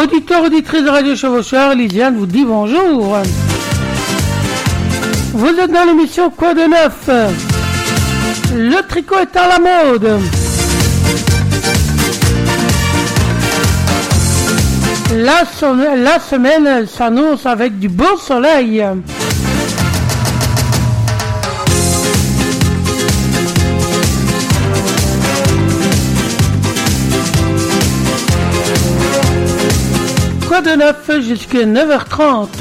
Auditeurs, auditrices de Radio Chevaucheur, Lisiane vous dit bonjour. Vous êtes dans l'émission Quoi de neuf? Le tricot est à la mode. La semaine s'annonce avec du beau soleil. Quoi de neuf jusqu'à 9h30.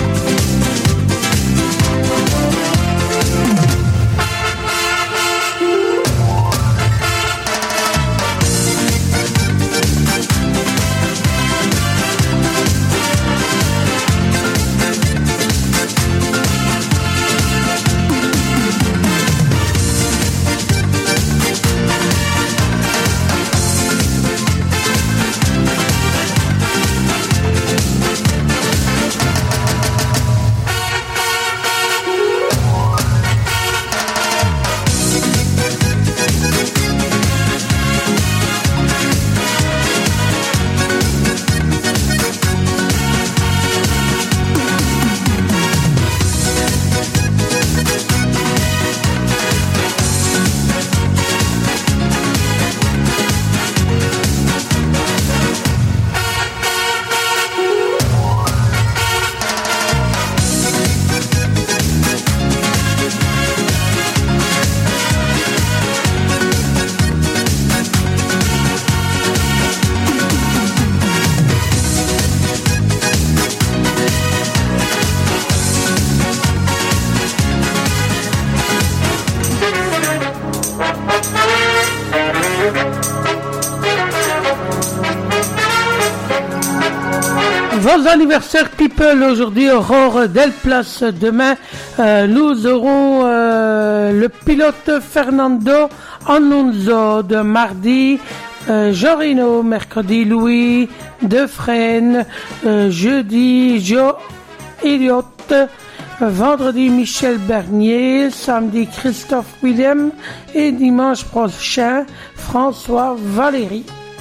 Anniversaire people aujourd'hui, Aurore Delplace. Demain, nous aurons le pilote Fernando Alonso. De mardi, Jean Reno. Mercredi, Louis Defresne. Jeudi, Joe Elliott. Vendredi, Michel Bernier. Samedi, Christophe Willem. Et dimanche prochain, François Valéry.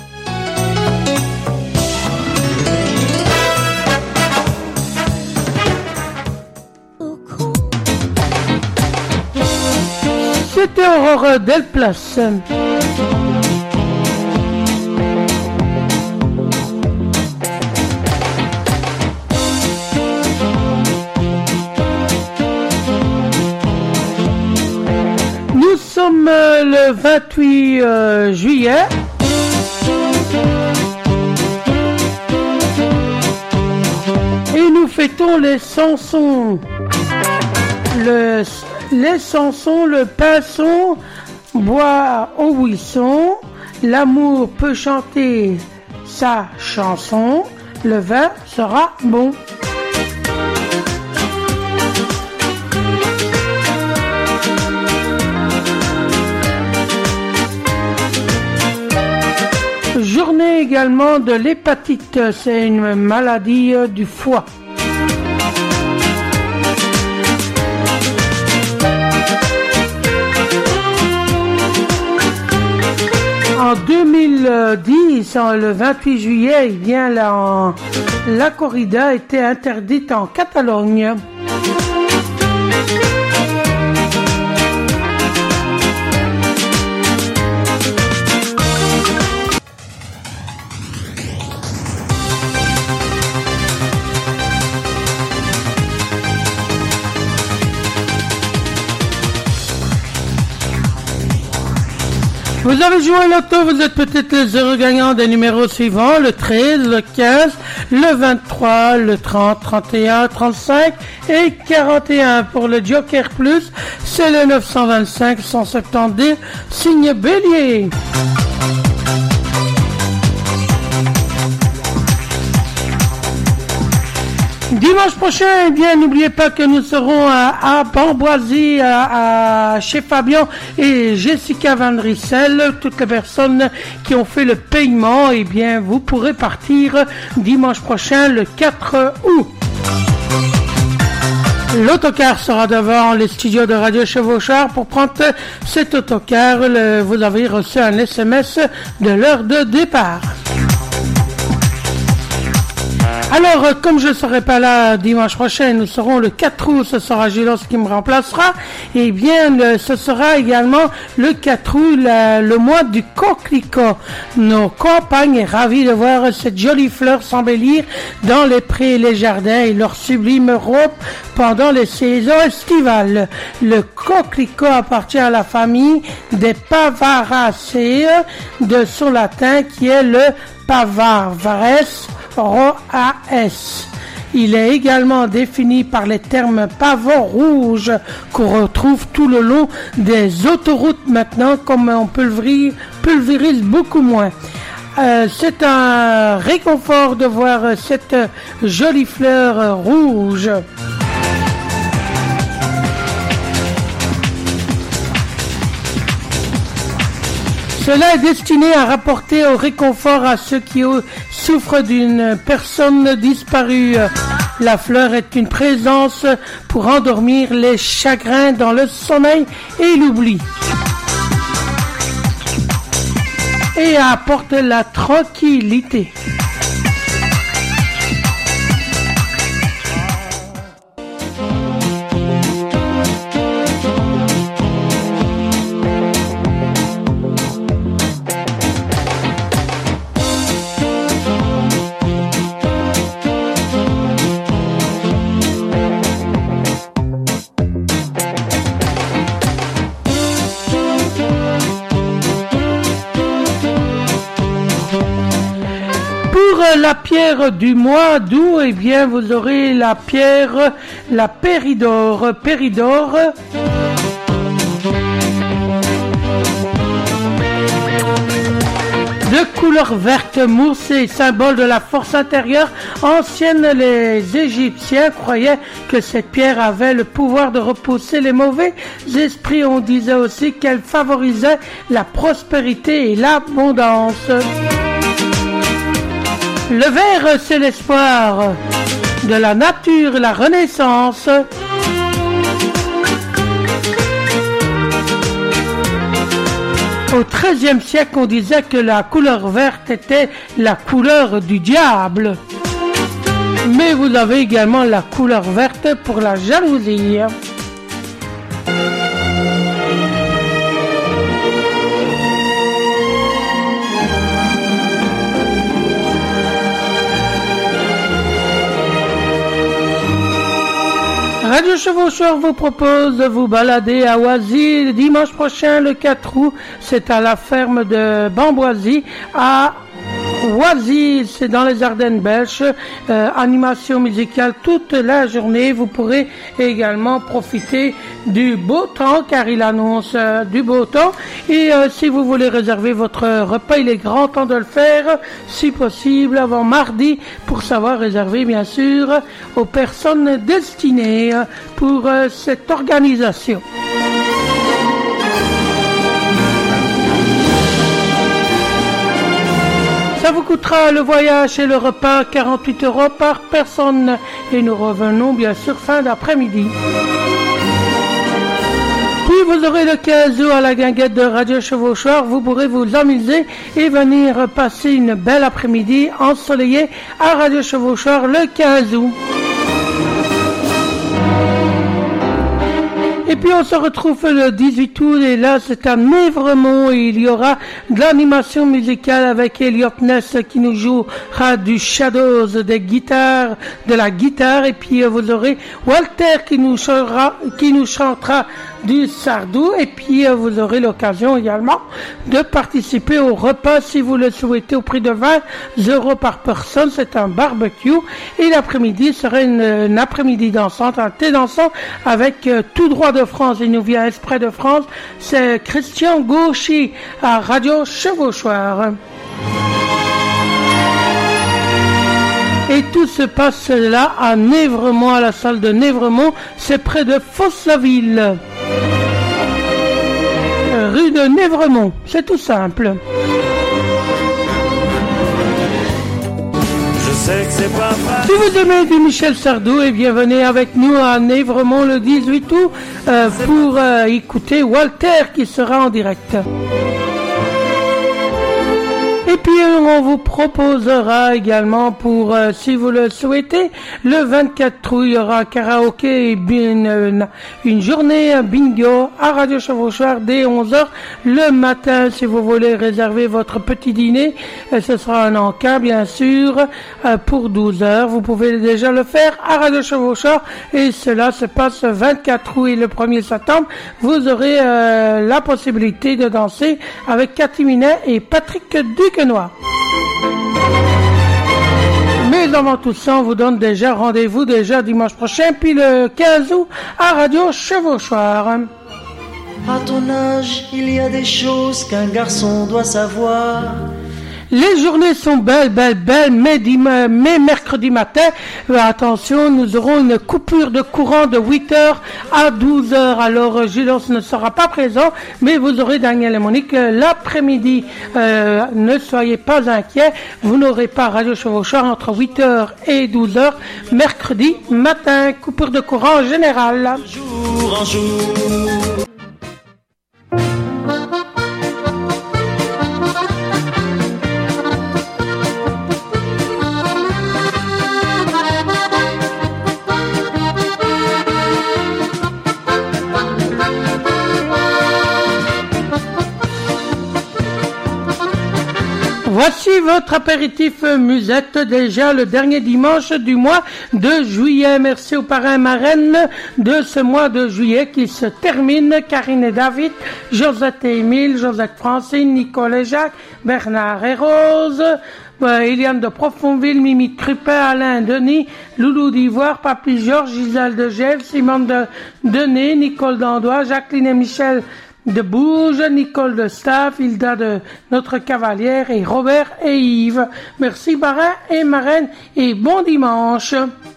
C'était Aurore Delplace. Nous sommes le 28 juillet. Et nous fêtons les chansons. Les chansons, le pinson boit au buisson, l'amour peut chanter sa chanson, le vin sera bon. Journée également de l'hépatite, c'est une maladie du foie. En 2010, le 28 juillet, eh bien, la corrida était interdite en Catalogne. Vous avez joué au loto, vous êtes peut-être les heureux gagnants des numéros suivants, le 13, le 15, le 23, le 30, 31, 35 et 41. Pour le Joker Plus, c'est le 925 170, signe Bélier. Dimanche prochain, eh bien, n'oubliez pas que nous serons à Bamboisie, chez Fabien et Jessica Van Rissel. Toutes les personnes qui ont fait le paiement, eh bien, vous pourrez partir dimanche prochain, le 4 août. L'autocar sera devant les studios de Radio Chevaucheur. Pour prendre cet autocar, vous avez reçu un SMS de l'heure de départ. Alors, comme je ne serai pas là dimanche prochain, nous serons le 4 août, ce sera Gilles qui me remplacera. Eh bien, ce sera également le 4 août, le mois du coquelicot. Nos campagnes est ravis de voir cette jolie fleur s'embellir dans les prés et les jardins et leur sublime robe pendant les saisons estivales. Le coquelicot appartient à la famille des Pavaracées de son latin qui est le Pavarves roas. Il est également défini par les termes pavot rouge qu'on retrouve tout le long des autoroutes maintenant, comme on pulvérise beaucoup moins. C'est un réconfort de voir cette jolie fleur rouge. Cela est destiné à rapporter au réconfort à ceux qui souffrent d'une personne disparue. La fleur est une présence pour endormir les chagrins dans le sommeil et l'oubli. Et apporte la tranquillité. La pierre du mois d'août, eh bien, vous aurez la pierre, la péridore. Péridore, de couleur verte moussée, symbole de la force intérieure ancienne. Les Égyptiens croyaient que cette pierre avait le pouvoir de repousser les mauvais esprits. On disait aussi qu'elle favorisait la prospérité et l'abondance. Le vert, c'est l'espoir de la nature, la renaissance. Au XIIIe siècle, on disait que la couleur verte était la couleur du diable. Mais vous avez également la couleur verte pour la jalousie. Radio Chevaucheur vous propose de vous balader à Oisy dimanche prochain, le 4 août. C'est à la ferme de Bamboisy à Oisy, c'est dans les Ardennes belges. Animation musicale toute la journée. Vous pourrez également profiter du beau temps car il annonce du beau temps. Et si vous voulez réserver votre repas, il est grand temps de le faire, si possible avant mardi, pour savoir réserver bien sûr aux personnes destinées pour cette organisation. Ça vous coûtera le voyage et le repas 48 € par personne. Et nous revenons bien sûr fin d'après-midi. Puis vous aurez le 15 août à la guinguette de Radio Chevaucheur. Vous pourrez vous amuser et venir passer une belle après-midi ensoleillée à Radio Chevaucheur le 15 août. Et puis on se retrouve le 18 août et là c'est à Névremont et il y aura de l'animation musicale avec Elliot Ness qui nous jouera du Shadows, des guitares, de la guitare, et puis vous aurez Walter qui nous chantera du Sardou, et puis vous aurez l'occasion également de participer au repas si vous le souhaitez au prix de 20 € par personne. C'est un barbecue et l'après-midi sera une après-midi dansante, un thé dansant avec tout droit de France. Il nous vient exprès de France, c'est Christian Gauchy à Radio Chevauchoir. Et tout se passe là à Névremont, à la salle de Névremont, c'est près de Fosse-la-Ville. Rue de Névremont, c'est tout simple. Si vous aimez du Michel Sardou, et bien venez avec nous à Névremont le 18 août pour écouter Walter qui sera en direct. Et puis on vous proposera également pour, si vous le souhaitez, le 24 août, il y aura karaoké et une journée bingo à Radio Chevauchoir dès 11h le matin. Si vous voulez réserver votre petit dîner, ce sera un encas bien sûr pour 12h. Vous pouvez déjà le faire à Radio Chevauchoir et cela se passe 24 août et le 1er septembre. Vous aurez la possibilité de danser avec Cathy Minet et Patrick Duquesnoy. Mais avant tout ça, on vous donne déjà rendez-vous déjà dimanche prochain, puis le 15 août à Radio Chevauchoir. À ton âge, il y a des choses qu'un garçon doit savoir. Les journées sont belles, mais mercredi matin, attention, nous aurons une coupure de courant de 8h à 12h. Alors, Gilles ne sera pas présent, mais vous aurez Daniel et Monique l'après-midi. Ne soyez pas inquiets, vous n'aurez pas Radio Chevauchoir entre 8h et 12h, mercredi matin, coupure de courant générale. Jour en jour. Voici votre apéritif musette, déjà le dernier dimanche du mois de juillet. Merci aux parrains et marraines de ce mois de juillet qui se termine. Karine et David, Josette et Émile, Josette Francine, Nicole et Jacques, Bernard et Rose, Eliane de Profondville, Mimi Crupin, Alain Denis, Loulou d'Ivoire, Papy Georges, Gisèle de Gève, Simone de Denis, Nicole d'Andois, Jacqueline et Michel de Bouge, Nicole de Staff, Hilda de Notre Cavalière et Robert et Yves. Merci parrain et marraine et bon dimanche.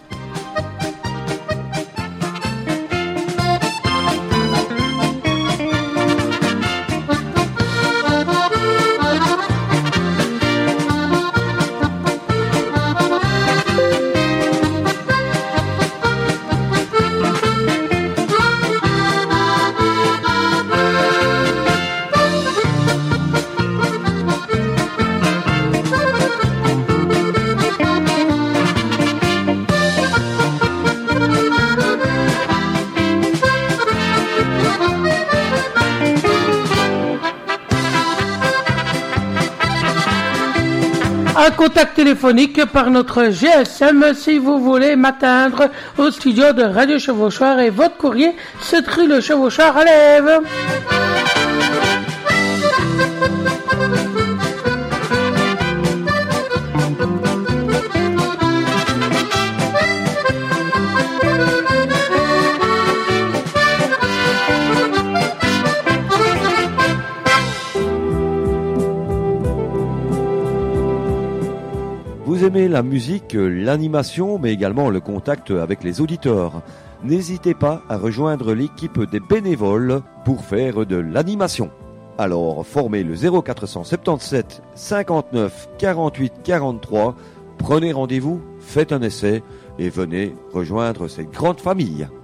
Un contact téléphonique par notre GSM si vous voulez m'atteindre au studio de Radio Chevauchoir et votre courrier se rue le Chevauchoir à l'Ève. Vous aimez la musique, l'animation, mais également le contact avec les auditeurs. N'hésitez pas à rejoindre l'équipe des bénévoles pour faire de l'animation. Alors, formez le 0477 59 48 43, prenez rendez-vous, faites un essai et venez rejoindre cette grande famille.